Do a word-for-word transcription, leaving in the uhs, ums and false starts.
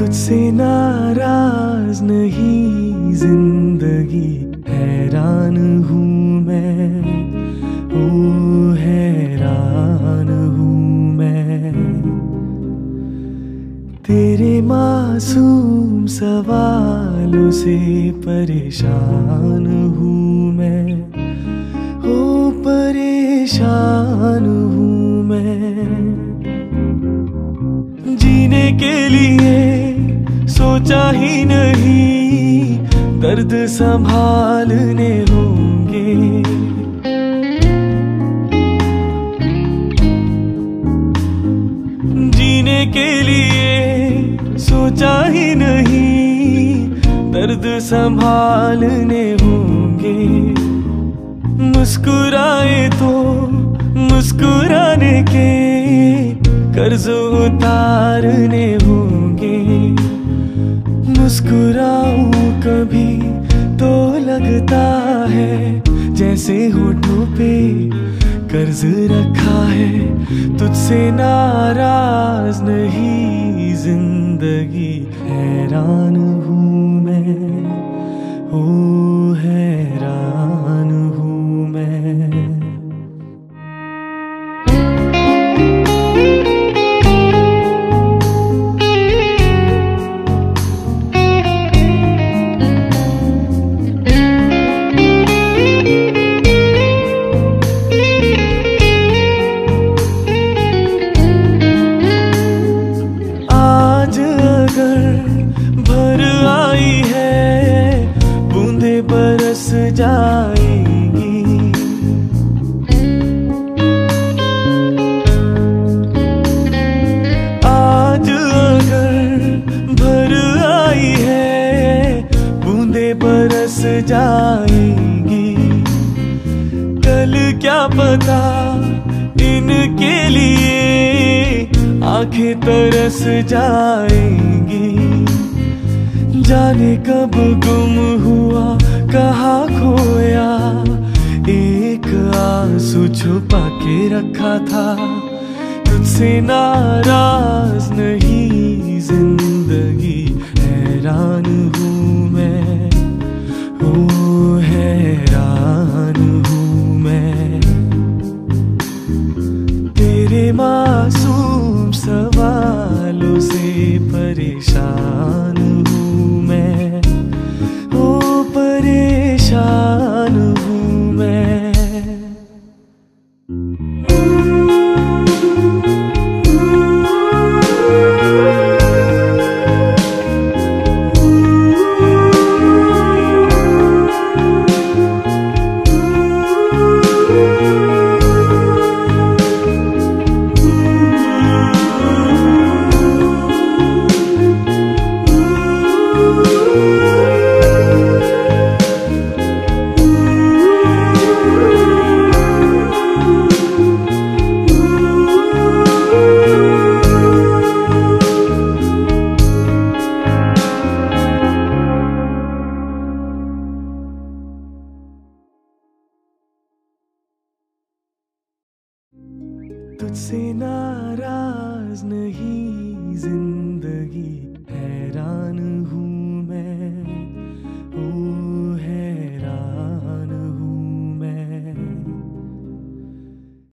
तुझसे नाराज नहीं जिंदगी, हैरान हूँ मैं, ओ हैरान हूँ मैं। तेरे मासूम सवालों से परेशान हूँ मैं, ओ परेशान हूँ मैं। जीने के लिए सोचा ही नहीं, दर्द संभालने होंगे। जीने के लिए सोचा ही नहीं, दर्द संभालने होंगे। मुस्कुराए तो मुस्कुराने के कर्ज उतारने होंगे। मुस्कुराऊं कभी तो लगता है जैसे होठों पे कर्ज रखा है। तुझसे नाराज नहीं जिंदगी, हैरान हूँ मैं, ओ हैरान हूँ मैं। भर आई है बूंदे बरस जाएंगी। आज अगर भर आई है बूंदे बरस जाएंगी। कल क्या पता इनके लिए आंखें तरस जाएंगी। जाने कब गुम हुआ कहाँ खोया, एक आंसू छुपा के रखा था। तुझसे नाराज नहीं जिंदगी, हैरान हूँ मैं, ओ हैरान हूँ मैं। तेरे मासूम सवालों से परेशान हूँ मैं, ओ परेशान हूँ मैं। तुझसे नाराज नहीं जिंदगी।